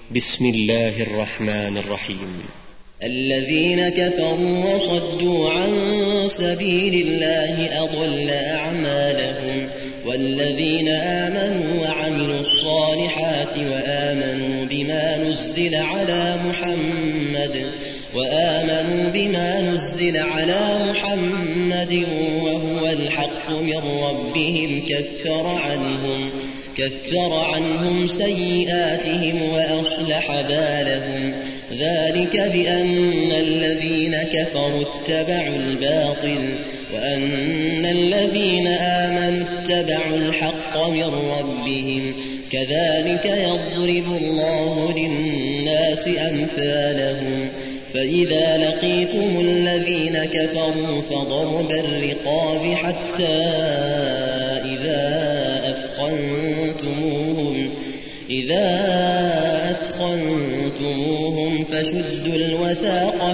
بسم الله الرحمن الرحيم. الذين كفروا وصدوا عن سبيل الله أضل أعمالهم، والذين آمنوا وعملوا الصالحات وآمنوا بما نزل على محمد وهو الحق من ربهم كفر عنهم سيئاتهم وأصلح بالهم. ذلك بأن الذين كفروا اتبعوا الباطل وأن الذين آمنوا اتبعوا الحق من ربهم. كذلك يضرب الله للناس أمثالهم. فإذا لقيتم الذين كفروا فضرب الرقاب حتى إذا أثخنتموهم فشدوا الوثاق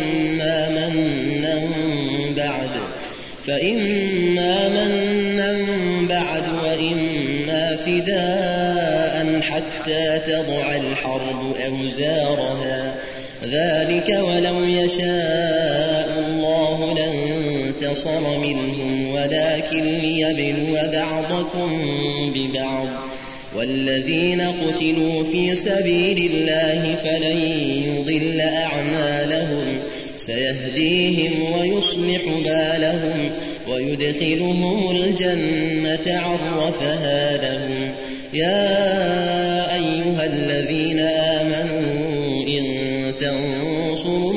فإما منا بعد وإما فداء حتى تضع الحرب أوزارها. ذلك ولو يشاء الله لانتصر منهم ولكن ليبلو بعضكم ببعض. والذين قتلوا في سبيل الله فلن يضل أعمالهم، سيهديهم ويصلح بالهم ويدخلهم الجنة عرفها لهم. يا أيها الذين آمنوا إن تنصروا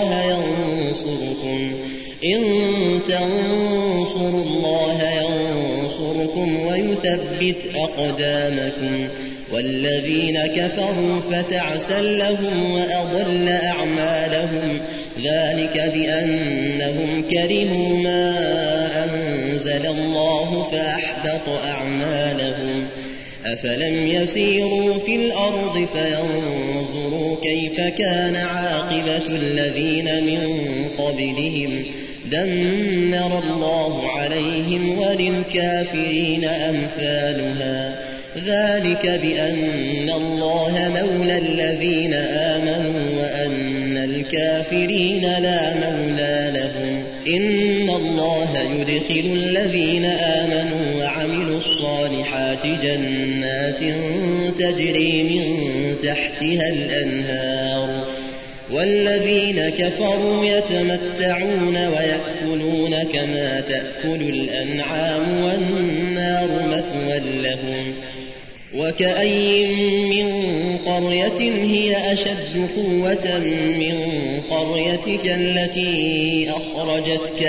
الله ينصركم ويثبت أقدامكم. والذين كفروا فتعسا لهم وأضل أعمالهم. ذلك بأنهم كرهوا ما أنزل الله فأحبط أعمالهم. أفلم يسيروا في الأرض فينظروا كيف كان عاقبة الذين من قبلهم. دمر الله عليهم وللكافرين أمثالها. ذلك بأن الله مولى الذين آمنوا وأن الكافرين لا مولى لهم. إن الله يدخل الذين آمنوا وعملوا الصالحات جنات تجري من تحتها الأنهار، والذين كفروا يتمتعون ويأكلون كما تأكل الأنعام والنار مثوى لهم. وكأي من قرية هي أشد قوة من قريتك التي أخرجتك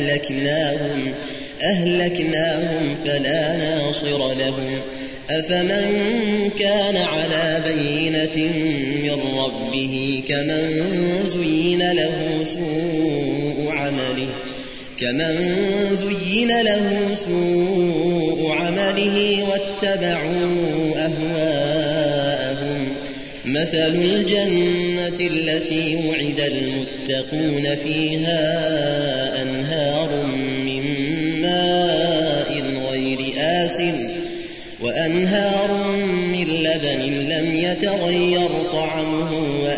أهلكناهم فلا ناصر لهم. أفمن كان على بينة من ربه كمن زين له سوء عمله واتبعوا أهواءهم. مثل الجنة التي وعد المتقون فيها أنهار من ماء غير آسن وأنهار من لبن لم يتغير طعمه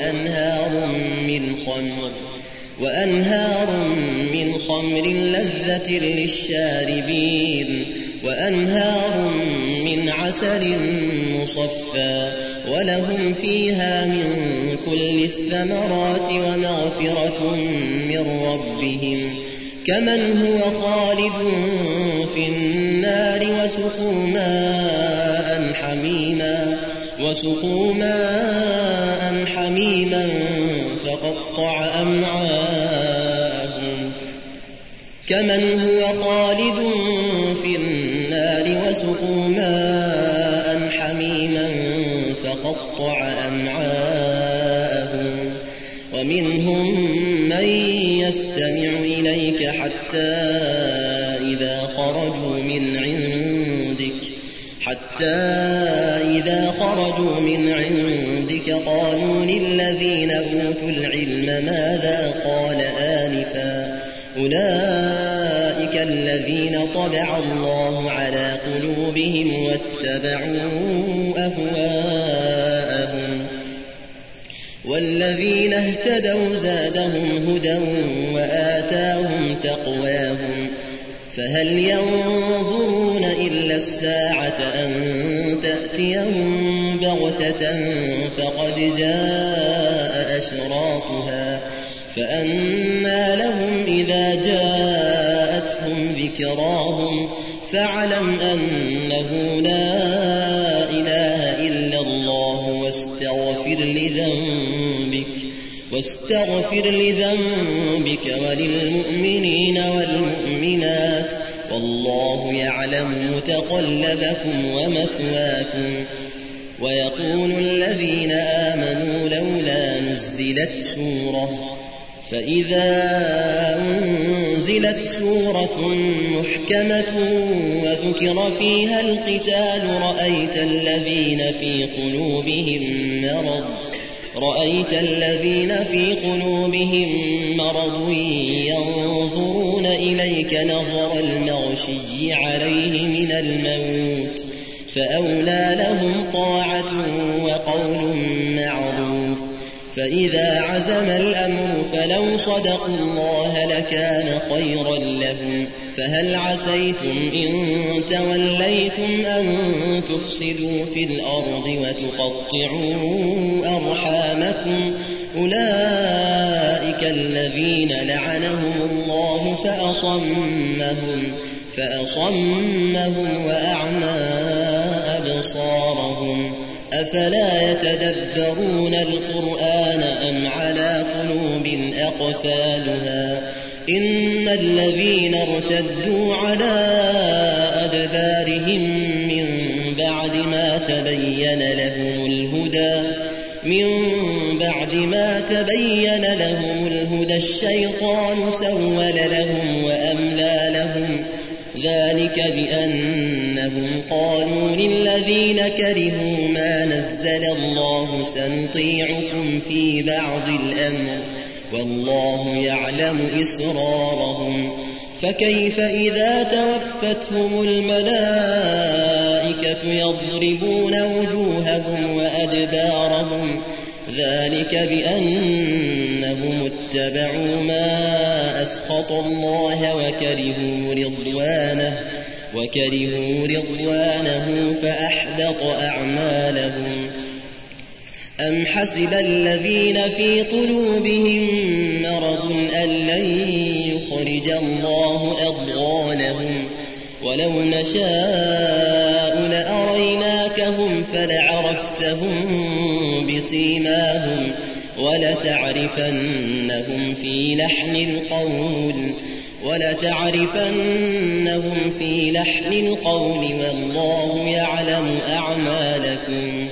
وأنهار من خمر لذة للشاربين وأنهار من عسل مصفى ولهم فيها من كل الثمرات ومغفرة من ربهم كمن هو خالد في النار وسقوا ماء حميما فقطع أمعاءهم. كمن هو خالد في النار وسقوا ماء حميما فقطع أمعاءهم. ومنهم من يستمع إليك حتى إذا خرجوا من عندك قالوا للذين أوتوا العلم ماذا قال آنفا. أولئك الذين طبع الله على قلوبهم واتبعوا أهواءهم. والذين اهتدوا زادهم هدى وآتاهم تقواهم فهل ينظرون إلا الساعة أن تأتيهم بغتة فقد جاء أشراطها فأنى لهم إذا جاءتهم ذكراهم فاعلم أنه لا إله إلا الله واستغفر لذنبك وللمؤمنين والمؤمنات والله يعلم متقلبكم ومثواكم. ويقول الذين آمنوا لولا نزلت سورة فإذا أنزلت سورة محكمة وذكر فيها القتال رأيت الذين في قلوبهم مرض ينظرون إليك نظر المغشي عليه من الموت فأولى لهم طاعة وقول معروف. فإذا عزم الأمر فلو صدقوا الله لكان خيرا لهم. فهل عسيتم إن توليتم أن تفسدوا في الأرض وتقطعوا أرحامكم أولئك الذين لعنهم الله فأصمهم وأعمى أبصارهم. أفلا يتدبرون القرآن أم على قلوب أقفالها إن الذين ارتدوا على أدبارهم من بعد ما تبين لهم الهدى الشيطان سول لهم وأملى لهم ذلك بأنهم قالوا للذين كرهوا ما نزل الله سنطيعكم في بعض الأمر والله يعلم إسرارهم. فكيف إذا توفتهم الملائكة يضربون وجوههم وأدبارهم ذلك بأنهم اتبعوا ما أسخط الله وكرهوا رضوانه فأحبط أعمالهم. أم حسب الذين في قلوبهم مرض أن لن يخرج الله أضغانهم ولو نشاء لأريناكهم فلعرفتهم بسيماهم ولتعرفنهم في لحن القول والله يعلم أعمالكم.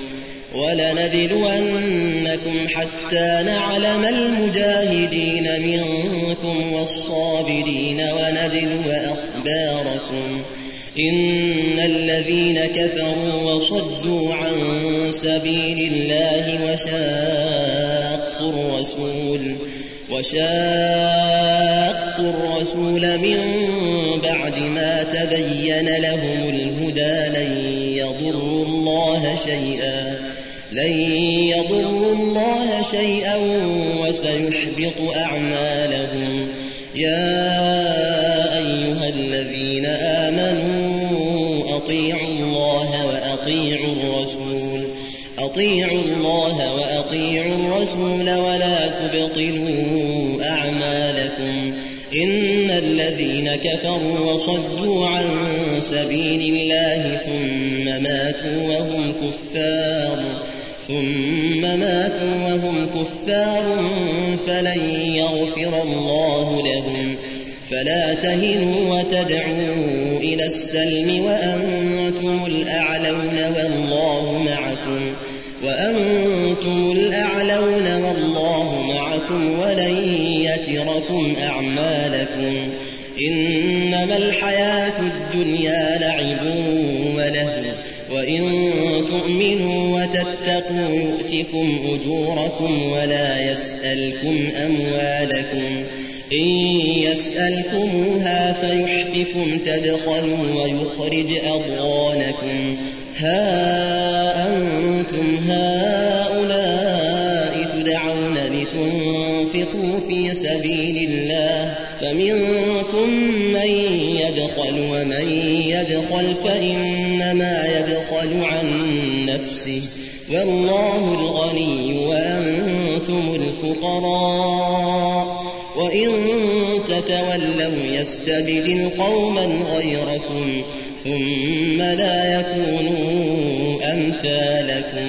ولنبلونكم حتى نعلم المجاهدين منكم والصابرين ونبلو أخباركم. إن الذين كفروا وصدوا عن سبيل الله وشاقوا الرسول من بعد ما تبين لهم الهدى لن يضروا الله شيئا وسيحبط أعمالهم. يا أيها الذين آمنوا أطيعوا الله وأطيعوا الرسول ولا تبطلوا أعمالكم. إن الذين كفروا وصدوا عن سبيل الله ثم ماتوا وهم كفار فلن يغفر الله لهم. فلا تهنوا وتدعوا إلى السلم وأنتم الأعلون والله معكم ولن يتركم أعمالكم. إنما الحياة الدنيا لعب ولهو وإن تؤمنوا وتتقوا يؤتكم أجوركم ولا يسألكم أموالكم. إن يسألكموها فيحفكم تبخلوا ويخرج أضغانكم. ها أنتم هؤلاء تدعون لتنفقوا في سبيل الله فمنكم من يبخل ومن يبخل فإنما يبخل عن نفسه والله الغني وأنتم الفقراء وإن تتولوا يستبدل قوما غيركم ثم لا يكونوا أمثالكم